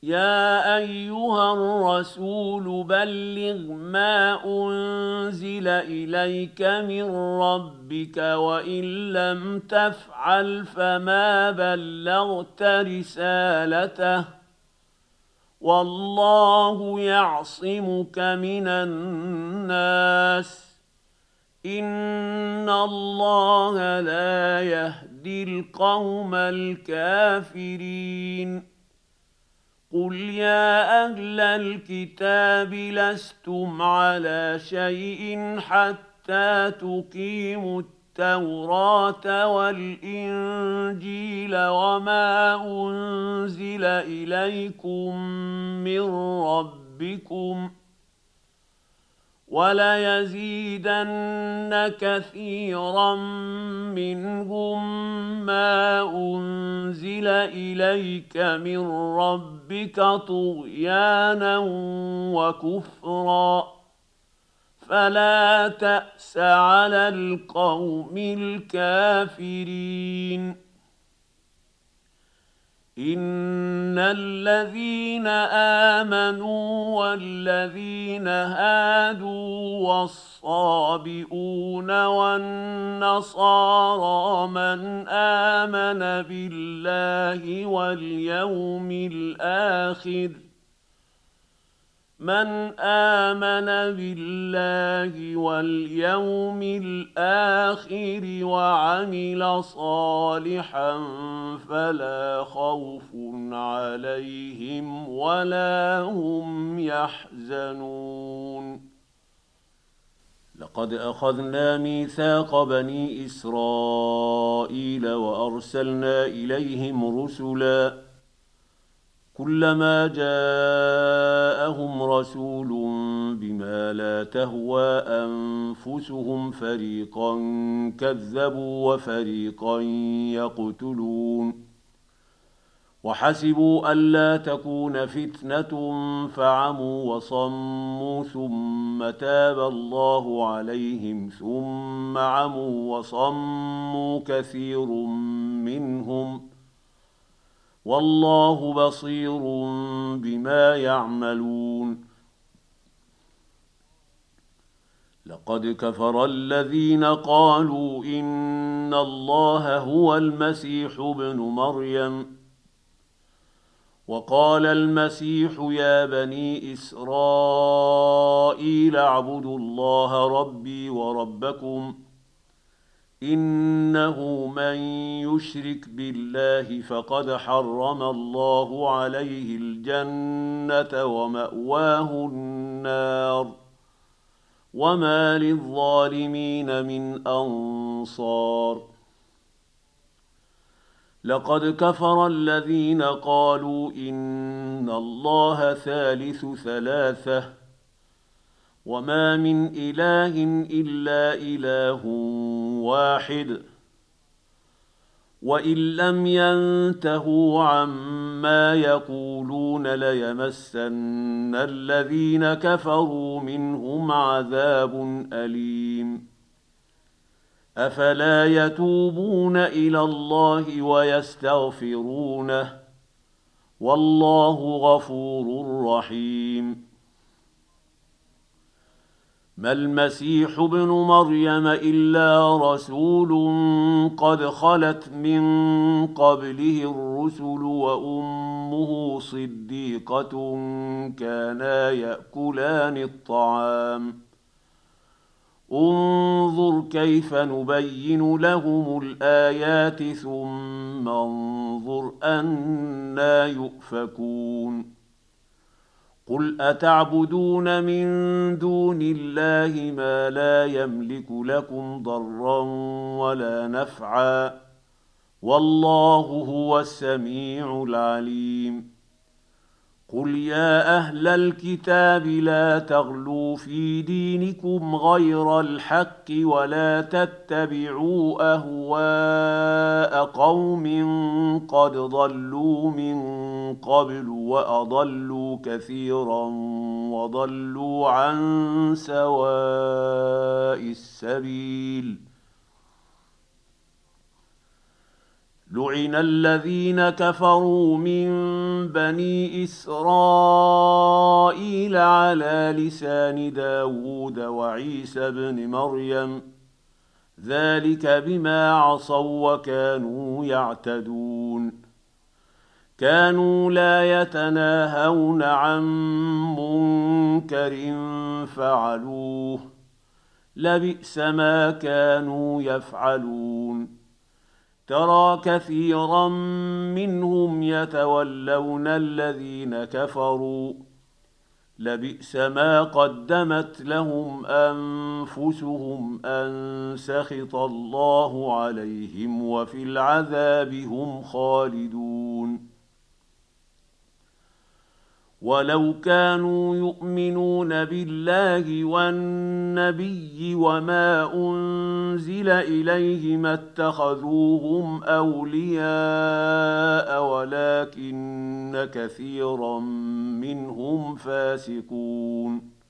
يا أيها الرسول بلغ ما أنزل إليك من ربك وإن لم تفعل فما بلغت رسالته والله يعصمك من الناس إن الله لا يهدي القوم الكافرين قل يا أهل الكتاب لستم على شيء حتى تقيموا التوراة والإنجيل وما أنزل إليكم من ربكم وليزيدن كثيرا منهم ما أنزل إليك من ربك طغيانا وكفرا فلا تأس على القوم الكافرين إن الذين آمنوا والذين هادوا والصابئون والنصارى من آمن بالله واليوم الآخر وعمل صالحا فلا خوف عليهم ولا هم يحزنون لقد أخذنا ميثاق بني إسرائيل وأرسلنا إليهم رسلا كلما جاءهم رسول بما لا تهوى أنفسهم فريقا كذبوا وفريقا يقتلون وحسبوا ألا تكون فتنة فعموا وصموا ثم تاب الله عليهم ثم عموا وصموا كثير منهم والله بصير بما يعملون لقد كفر الذين قالوا إن الله هو المسيح ابن مريم وقال المسيح يا بني إسرائيل اعبدوا الله ربي وربكم إنه من يشرك بالله فقد حرم الله عليه الجنة ومأواه النار وما للظالمين من أنصار لقد كفر الذين قالوا إن الله ثالث ثلاثة وما من إله إلا إله واحد وإن لم ينتهوا عما يقولون ليمسن الذين كفروا منهم عذاب أليم أفلا يتوبون إلى الله ويستغفرونه والله غفور رحيم ما المسيح ابن مريم إلا رسول قد خلت من قبله الرسل وأمه صديقة كانا يأكلان الطعام انظر كيف نبين لهم الآيات ثم انظر أنى يؤفكون قل أتعبدون من دون الله ما لا يملك لكم ضرا ولا نفعا والله هو السميع العليم قل يا أهل الكتاب لا تغلوا في دينكم غير الحق ولا تتبعوا أهواء قوم قد ضلوا من قبل وأضلوا كثيرا وضلوا عن سواء السبيل لعن الذين كفروا من بني إسرائيل على لسان داود وعيسى بن مريم ذلك بما عصوا وكانوا يعتدون كانوا لا يتناهون عن منكر فعلوه لبئس ما كانوا يفعلون ترى كثيرا منهم يتولون الذين كفروا لبئس ما قدمت لهم أنفسهم أن سخط الله عليهم وفي العذاب هم خالدون ولو كانوا يؤمنون بالله والنبي وما أنزل إليه ما اتخذوهم أولياء ولكن كثيرا منهم فاسقون